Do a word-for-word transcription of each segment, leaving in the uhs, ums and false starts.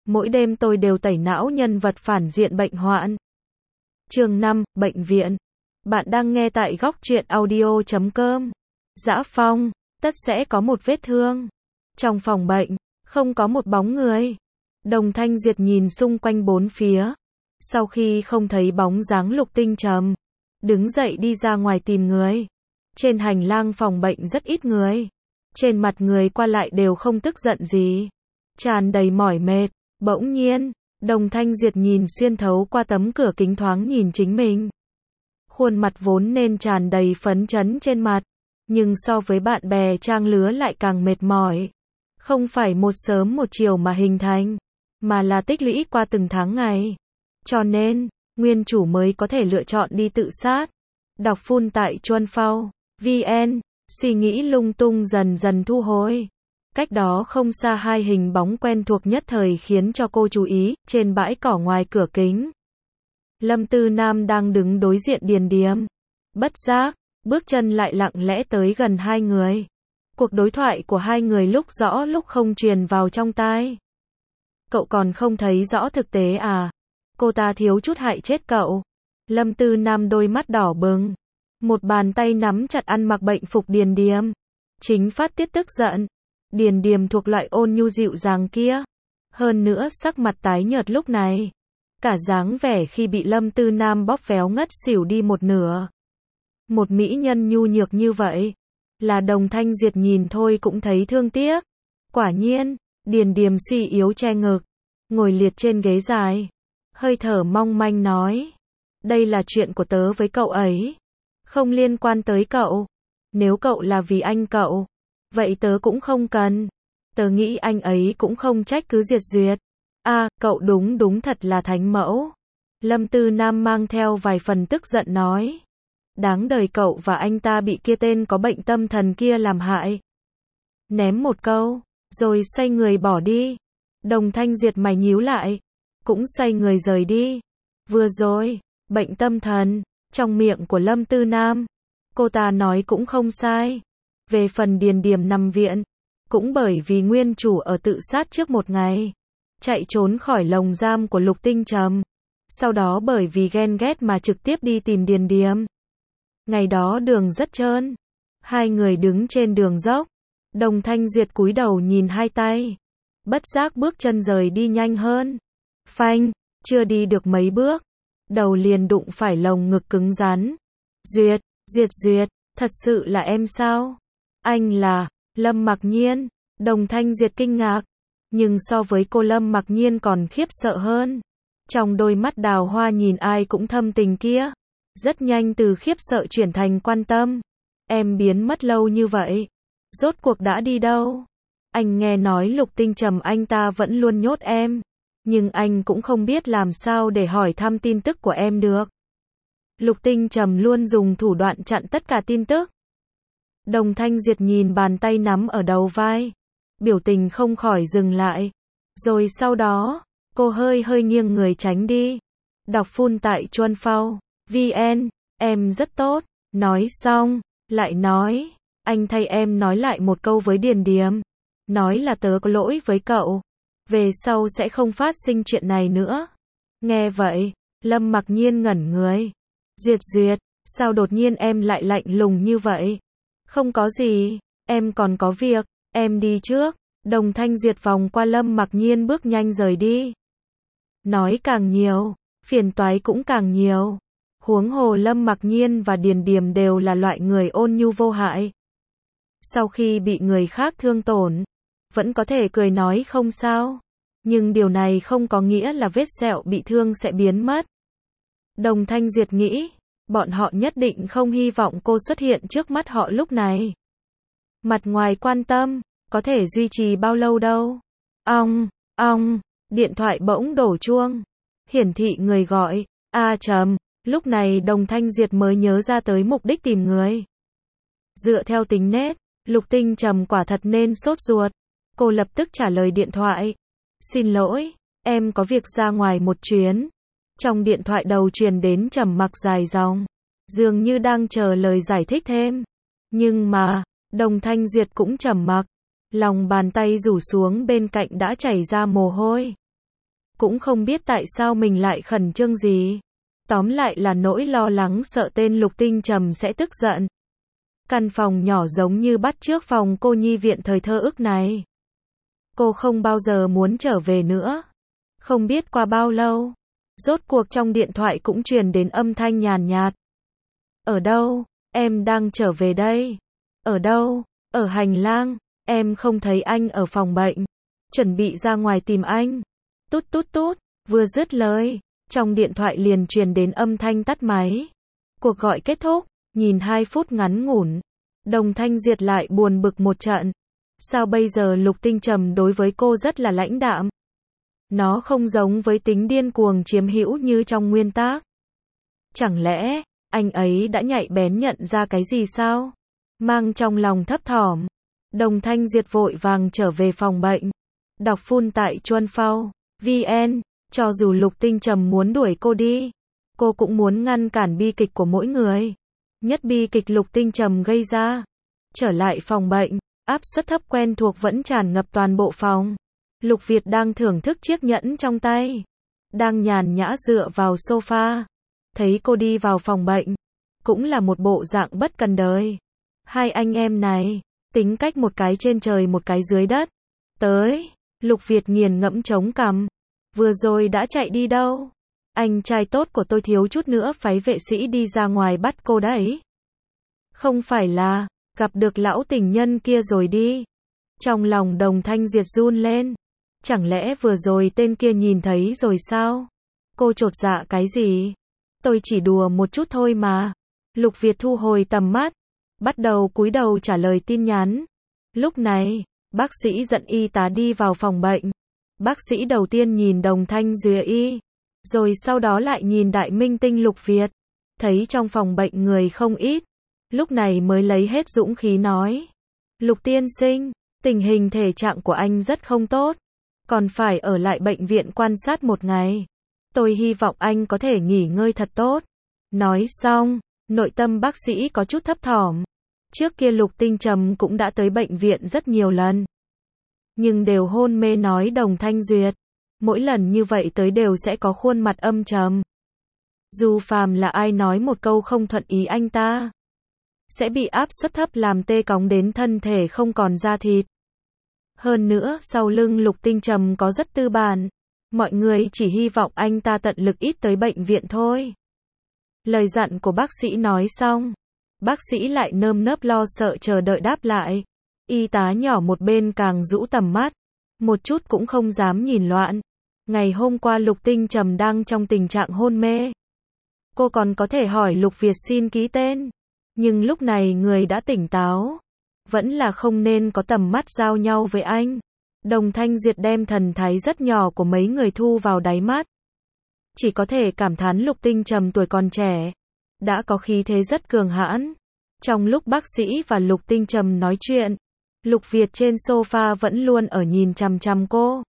mỗi đêm tôi đều tẩy não nhân vật phản diện bệnh hoạn. Chương năm, bệnh viện. Bạn đang nghe tại góc truyện audio chấm com. Dã Phong, tất sẽ có một vết thương. Trong phòng bệnh, không có một bóng người. Đồng Thanh Duyệt nhìn xung quanh bốn phía. Sau khi không thấy bóng dáng Lục Tinh Trầm, đứng dậy đi ra ngoài tìm người. Trên hành lang phòng bệnh rất ít người. Trên mặt người qua lại đều không tức giận gì. Tràn đầy mỏi mệt. Bỗng nhiên, Đồng Thanh Duyệt nhìn xuyên thấu qua tấm cửa kính thoáng nhìn chính mình. Khuôn mặt vốn nên tràn đầy phấn chấn trên mặt, nhưng so với bạn bè trang lứa lại càng mệt mỏi. Không phải một sớm một chiều mà hình thành, mà là tích lũy qua từng tháng ngày. Cho nên, nguyên chủ mới có thể lựa chọn đi tự sát. Đọc phun tại Chuan Phao, vn, suy nghĩ lung tung dần dần thu hồi. Cách đó không xa hai hình bóng quen thuộc nhất thời khiến cho cô chú ý, trên bãi cỏ ngoài cửa kính. Lâm Tư Nam đang đứng đối diện Điền Điềm. Bất giác, bước chân lại lặng lẽ tới gần hai người. Cuộc đối thoại của hai người lúc rõ lúc không truyền vào trong tai. Cậu còn không thấy rõ thực tế à? Cô ta thiếu chút hại chết cậu. Lâm Tư Nam đôi mắt đỏ bừng. Một bàn tay nắm chặt ăn mặc bệnh phục Điền Điềm. Chính phát tiết tức giận. Điền Điềm thuộc loại ôn nhu dịu dàng kia. Hơn nữa sắc mặt tái nhợt lúc này. Cả dáng vẻ khi bị Lâm Tư Nam bóp véo ngất xỉu đi một nửa. Một mỹ nhân nhu nhược như vậy. Là Đồng Thanh Duyệt nhìn thôi cũng thấy thương tiếc. Quả nhiên, Điền Điềm suy yếu che ngực. Ngồi liệt trên ghế dài. Hơi thở mong manh nói. Đây là chuyện của tớ với cậu ấy. Không liên quan tới cậu. Nếu cậu là vì anh cậu, vậy tớ cũng không cần. Tớ nghĩ anh ấy cũng không trách cứ Duyệt Duyệt. À, cậu đúng đúng thật là thánh mẫu. Lâm Tư Nam mang theo vài phần tức giận nói. Đáng đời cậu và anh ta bị kia tên có bệnh tâm thần kia làm hại. Ném một câu, rồi xoay người bỏ đi. Đồng Thanh Duyệt mày nhíu lại, cũng xoay người rời đi. Vừa rồi, bệnh tâm thần, trong miệng của Lâm Tư Nam, cô ta nói cũng không sai. Về phần Điền Điềm nằm viện, cũng bởi vì nguyên chủ ở tự sát trước một ngày, chạy trốn khỏi lồng giam của Lục Tinh Trầm. Sau đó bởi vì ghen ghét mà trực tiếp đi tìm Điền Điềm. Ngày đó đường rất trơn. Hai người đứng trên đường dốc. Đồng Thanh Duyệt cúi đầu nhìn hai tay. Bất giác bước chân rời đi nhanh hơn. Phanh, chưa đi được mấy bước. Đầu liền đụng phải lồng ngực cứng rắn. Duyệt, Duyệt Duyệt, thật sự là em sao? Anh là, Lâm Mặc Nhiên. Đồng Thanh Duyệt kinh ngạc. Nhưng so với cô Lâm Mặc Nhiên còn khiếp sợ hơn. Trong đôi mắt đào hoa nhìn ai cũng thâm tình kia. Rất nhanh từ khiếp sợ chuyển thành quan tâm. Em biến mất lâu như vậy. Rốt cuộc đã đi đâu? Anh nghe nói Lục Tinh Trầm anh ta vẫn luôn nhốt em. Nhưng anh cũng không biết làm sao để hỏi thăm tin tức của em được. Lục Tinh Trầm luôn dùng thủ đoạn chặn tất cả tin tức. Đồng Thanh Duyệt nhìn bàn tay nắm ở đầu vai. Biểu tình không khỏi dừng lại. Rồi sau đó, cô hơi hơi nghiêng người tránh đi. Đọc phun tại Chuan Phao, vn, em rất tốt. Nói xong, lại nói. Anh thay em nói lại một câu với Điền Điềm. Nói là tớ có lỗi với cậu. Về sau sẽ không phát sinh chuyện này nữa. Nghe vậy, Lâm Mặc Nhiên ngẩn người. Duyệt Duyệt, sao đột nhiên em lại lạnh lùng như vậy? Không có gì, em còn có việc, em đi trước. Đồng Thanh Duyệt vòng qua Lâm Mặc Nhiên bước nhanh rời đi. Nói càng nhiều, phiền toái cũng càng nhiều. Huống hồ Lâm Mặc Nhiên và Điền Điềm đều là loại người ôn nhu vô hại. Sau khi bị người khác thương tổn, vẫn có thể cười nói không sao. Nhưng điều này không có nghĩa là vết sẹo bị thương sẽ biến mất. Đồng Thanh Duyệt nghĩ, bọn họ nhất định không hy vọng cô xuất hiện trước mắt họ lúc này. Mặt ngoài quan tâm, có thể duy trì bao lâu đâu. Ong, ong, điện thoại bỗng đổ chuông. Hiển thị người gọi, A Trầm. Lúc này Đồng Thanh Duyệt mới nhớ ra tới mục đích tìm người. Dựa theo tính nết, Lục Tinh Trầm quả thật nên sốt ruột. Cô lập tức trả lời điện thoại. Xin lỗi, em có việc ra ngoài một chuyến. Trong điện thoại đầu truyền đến trầm mặc dài dòng. Dường như đang chờ lời giải thích thêm. Nhưng mà, Đồng Thanh Duyệt cũng trầm mặc. Lòng bàn tay rủ xuống bên cạnh đã chảy ra mồ hôi. Cũng không biết tại sao mình lại khẩn trương gì. Tóm lại là nỗi lo lắng sợ tên Lục Tinh Trầm sẽ tức giận. Căn phòng nhỏ giống như bắt chước phòng cô nhi viện thời thơ ức này. Cô không bao giờ muốn trở về nữa. Không biết qua bao lâu, rốt cuộc trong điện thoại cũng truyền đến âm thanh nhàn nhạt. Ở đâu? Em đang trở về đây. Ở đâu? Ở hành lang. Em không thấy anh ở phòng bệnh. Chuẩn bị ra ngoài tìm anh. Tút tút tút. Vừa dứt lời, trong điện thoại liền truyền đến âm thanh tắt máy. Cuộc gọi kết thúc. Nhìn hai phút ngắn ngủn, Đồng Thanh Duyệt lại buồn bực một trận. Sao bây giờ Lục Tinh Trầm đối với cô rất là lãnh đạm? Nó không giống với tính điên cuồng chiếm hữu như trong nguyên tác. Chẳng lẽ, anh ấy đã nhạy bén nhận ra cái gì sao? Mang trong lòng thấp thỏm, Đồng Thanh Duyệt vội vàng trở về phòng bệnh. Đọc full tại chuan phao vn, cho dù Lục Tinh Trầm muốn đuổi cô đi, cô cũng muốn ngăn cản bi kịch của mỗi người. Nhất bi kịch Lục Tinh Trầm gây ra. Trở lại phòng bệnh, áp suất thấp quen thuộc vẫn tràn ngập toàn bộ phòng. Lục Việt đang thưởng thức chiếc nhẫn trong tay, đang nhàn nhã dựa vào sofa. Thấy cô đi vào phòng bệnh, cũng là một bộ dạng bất cần đời. Hai anh em này, tính cách một cái trên trời một cái dưới đất. Tới, Lục Việt nghiền ngẫm chống cằm. Vừa rồi đã chạy đi đâu? Anh trai tốt của tôi thiếu chút nữa phái vệ sĩ đi ra ngoài bắt cô đấy. Không phải là gặp được lão tình nhân kia rồi đi. Trong lòng Đồng Thanh Duyệt run lên. Chẳng lẽ vừa rồi tên kia nhìn thấy rồi sao? Cô chột dạ cái gì? Tôi chỉ đùa một chút thôi mà. Lục Việt thu hồi tầm mắt, bắt đầu cúi đầu trả lời tin nhắn. Lúc này, bác sĩ dẫn y tá đi vào phòng bệnh. Bác sĩ đầu tiên nhìn Đồng Thanh Duyệt y, rồi sau đó lại nhìn đại minh tinh Lục Việt. Thấy trong phòng bệnh người không ít, lúc này mới lấy hết dũng khí nói. Lục tiên sinh, tình hình thể trạng của anh rất không tốt, còn phải ở lại bệnh viện quan sát một ngày. Tôi hy vọng anh có thể nghỉ ngơi thật tốt. Nói xong, nội tâm bác sĩ có chút thấp thỏm. Trước kia Lục Tinh Trầm cũng đã tới bệnh viện rất nhiều lần, nhưng đều hôn mê nói Đồng Thanh Duyệt. Mỗi lần như vậy tới đều sẽ có khuôn mặt âm trầm. Dù phàm là ai nói một câu không thuận ý anh ta, sẽ bị áp suất thấp làm tê cóng đến thân thể không còn da thịt. Hơn nữa, sau lưng Lục Tinh Trầm có rất tư bản. Mọi người chỉ hy vọng anh ta tận lực ít tới bệnh viện thôi. Lời dặn của bác sĩ nói xong, bác sĩ lại nơm nớp lo sợ chờ đợi đáp lại. Y tá nhỏ một bên càng rũ tầm mắt, một chút cũng không dám nhìn loạn. Ngày hôm qua Lục Tinh Trầm đang trong tình trạng hôn mê. Cô còn có thể hỏi Lục Việt xin ký tên, nhưng lúc này người đã tỉnh táo, vẫn là không nên có tầm mắt giao nhau với anh. Đồng Thanh Duyệt đem thần thái rất nhỏ của mấy người thu vào đáy mắt. Chỉ có thể cảm thán Lục Tinh Trầm tuổi còn trẻ, đã có khí thế rất cường hãn. Trong lúc bác sĩ và Lục Tinh Trầm nói chuyện, Lục Việt trên sofa vẫn luôn ở nhìn chằm chằm cô.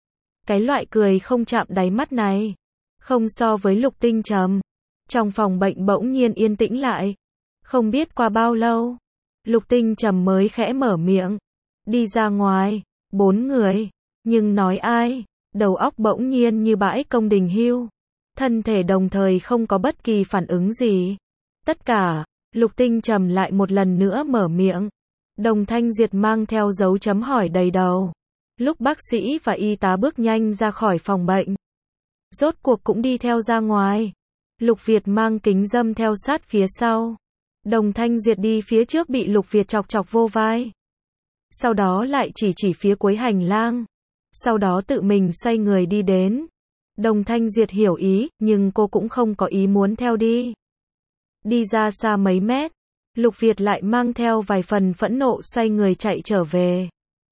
Cái loại cười không chạm đáy mắt này, không so với Lục Tinh Trầm. Trong phòng bệnh bỗng nhiên yên tĩnh lại. Không biết qua bao lâu, Lục Tinh Trầm mới khẽ mở miệng. Đi ra ngoài, bốn người, nhưng nói ai, đầu óc bỗng nhiên như bãi công đình hưu. Thân thể đồng thời không có bất kỳ phản ứng gì. Tất cả, Lục Tinh Trầm lại một lần nữa mở miệng. Đồng Thanh Duyệt mang theo dấu chấm hỏi đầy đầu. Lúc bác sĩ và y tá bước nhanh ra khỏi phòng bệnh, rốt cuộc cũng đi theo ra ngoài. Lục Việt mang kính râm theo sát phía sau. Đồng Thanh Duyệt đi phía trước bị Lục Việt chọc chọc vô vai. Sau đó lại chỉ chỉ phía cuối hành lang. Sau đó tự mình xoay người đi đến. Đồng Thanh Duyệt hiểu ý, nhưng cô cũng không có ý muốn theo đi. Đi ra xa mấy mét, Lục Việt lại mang theo vài phần phẫn nộ xoay người chạy trở về.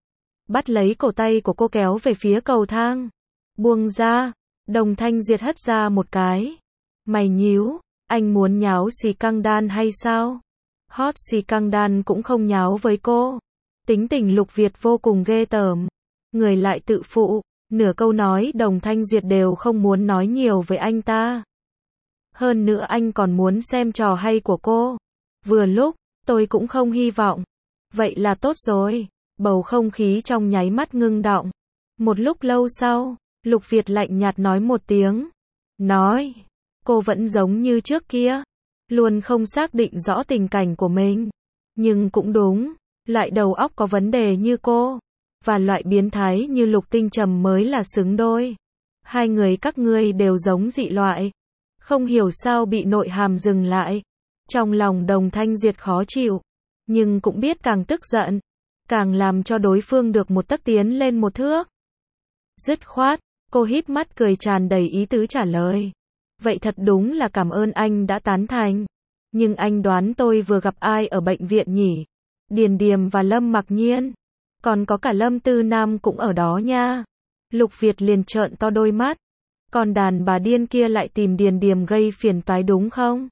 Bắt lấy cổ tay của cô kéo về phía cầu thang. Buông ra. Đồng Thanh Duyệt hất ra một cái. Mày nhíu, anh muốn nháo xì căng đan hay sao? Hot xì căng đan cũng không nháo với cô. Tính tình Lục Việt vô cùng ghê tởm. Người lại tự phụ, nửa câu nói Đồng Thanh Duyệt đều không muốn nói nhiều với anh ta. Hơn nữa anh còn muốn xem trò hay của cô. Vừa lúc, tôi cũng không hy vọng. Vậy là tốt rồi. Bầu không khí trong nháy mắt ngưng đọng. Một lúc lâu sau, Lục Việt lạnh nhạt nói một tiếng. Nói, cô vẫn giống như trước kia, luôn không xác định rõ tình cảnh của mình. Nhưng cũng đúng, loại đầu óc có vấn đề như cô, và loại biến thái như Lục Tinh Trầm mới là xứng đôi. Hai người các ngươi đều giống dị loại. Không hiểu sao bị nội hàm dừng lại. Trong lòng Đồng Thanh Duyệt khó chịu, nhưng cũng biết càng tức giận, càng làm cho đối phương được một tấc tiến lên một thước. Dứt khoát, cô híp mắt cười tràn đầy ý tứ trả lời. Vậy thật đúng là cảm ơn anh đã tán thành. Nhưng anh đoán tôi vừa gặp ai ở bệnh viện nhỉ? Điền Điềm và Lâm Mặc Nhiên. Còn có cả Lâm Tư Nam cũng ở đó nha. Lục Việt liền trợn to đôi mắt. Còn đàn bà điên kia lại tìm Điền Điềm gây phiền toái đúng không?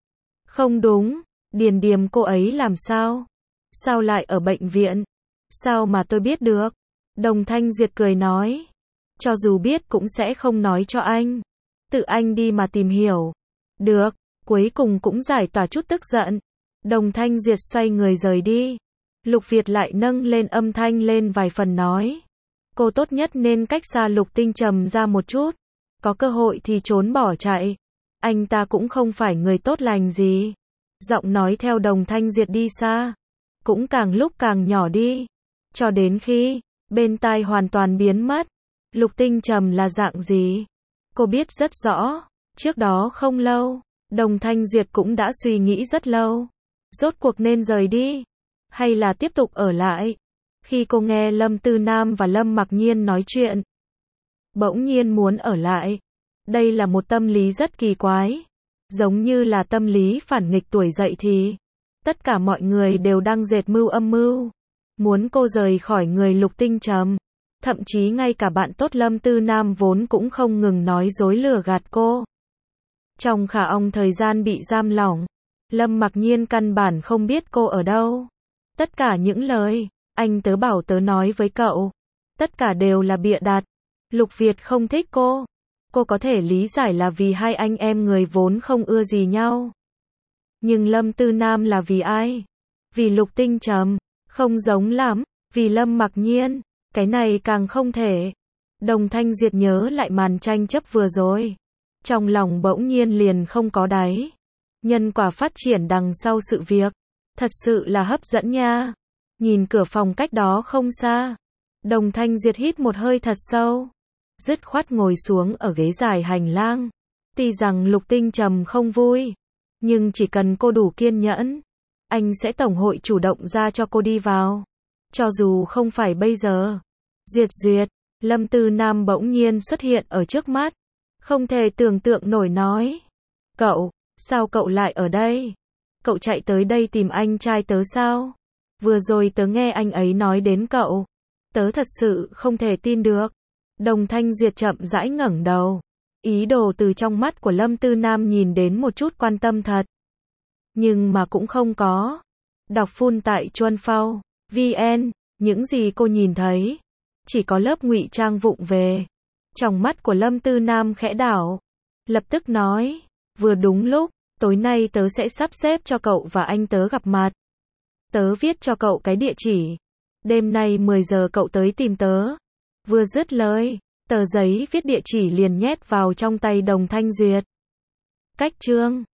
Không đúng, Điền Điềm cô ấy làm sao? Sao lại ở bệnh viện? Sao mà tôi biết được? Đồng Thanh Duyệt cười nói. Cho dù biết cũng sẽ không nói cho anh. Tự anh đi mà tìm hiểu. Được, cuối cùng cũng giải tỏa chút tức giận. Đồng Thanh Duyệt xoay người rời đi. Lục Việt lại nâng lên âm thanh lên vài phần nói. Cô tốt nhất nên cách xa Lục Tinh Trầm ra một chút. Có cơ hội thì trốn bỏ chạy. Anh ta cũng không phải người tốt lành gì. Giọng nói theo Đồng Thanh Duyệt đi xa. Cũng càng lúc càng nhỏ đi. Cho đến khi, bên tai hoàn toàn biến mất. Lục Tinh Trầm là dạng gì? Cô biết rất rõ. Trước đó không lâu, Đồng Thanh Duyệt cũng đã suy nghĩ rất lâu. Rốt cuộc nên rời đi, hay là tiếp tục ở lại? Khi cô nghe Lâm Tư Nam và Lâm Mặc Nhiên nói chuyện, bỗng nhiên muốn ở lại. Đây là một tâm lý rất kỳ quái. Giống như là tâm lý phản nghịch tuổi dậy thì. Tất cả mọi người đều đang dệt mưu âm mưu. Muốn cô rời khỏi người Lục Tinh Trầm. Thậm chí ngay cả bạn tốt Lâm Tư Nam vốn cũng không ngừng nói dối lừa gạt cô. Trong khả ong thời gian bị giam lỏng, Lâm Mặc Nhiên căn bản không biết cô ở đâu. Tất cả những lời anh tớ bảo tớ nói với cậu, tất cả đều là bịa đặt. Lục Việt không thích cô. Cô có thể lý giải là vì hai anh em người vốn không ưa gì nhau. Nhưng Lâm Tư Nam là vì ai? Vì Lục Tinh Trầm. Không giống lắm. Vì Lâm Mặc Nhiên. Cái này càng không thể. Đồng Thanh Duyệt nhớ lại màn tranh chấp vừa rồi. Trong lòng bỗng nhiên liền không có đáy. Nhân quả phát triển đằng sau sự việc. Thật sự là hấp dẫn nha. Nhìn cửa phòng cách đó không xa. Đồng Thanh Duyệt hít một hơi thật sâu. Dứt khoát ngồi xuống ở ghế dài hành lang. Tuy rằng Lục Tinh Trầm không vui. Nhưng chỉ cần cô đủ kiên nhẫn. Anh sẽ tổng hội chủ động ra cho cô đi vào. Cho dù không phải bây giờ. Duyệt Duyệt. Lâm Tư Nam bỗng nhiên xuất hiện ở trước mắt. Không thể tưởng tượng nổi nói. Cậu, sao cậu lại ở đây? Cậu chạy tới đây tìm anh trai tớ sao? Vừa rồi tớ nghe anh ấy nói đến cậu. Tớ thật sự không thể tin được. Đồng Thanh Duyệt chậm rãi ngẩng đầu. Ý đồ từ trong mắt của Lâm Tư Nam nhìn đến một chút quan tâm thật. Nhưng mà cũng không có. Đọc full tại chuan phao vn, những gì cô nhìn thấy chỉ có lớp ngụy trang vụng về. Trong mắt của Lâm Tư Nam khẽ đảo, lập tức nói, vừa đúng lúc, tối nay tớ sẽ sắp xếp cho cậu và anh tớ gặp mặt. Tớ viết cho cậu cái địa chỉ. Đêm nay mười giờ cậu tới tìm tớ. Vừa dứt lời, tờ giấy viết địa chỉ liền nhét vào trong tay Đồng Thanh Duyệt. Cách chương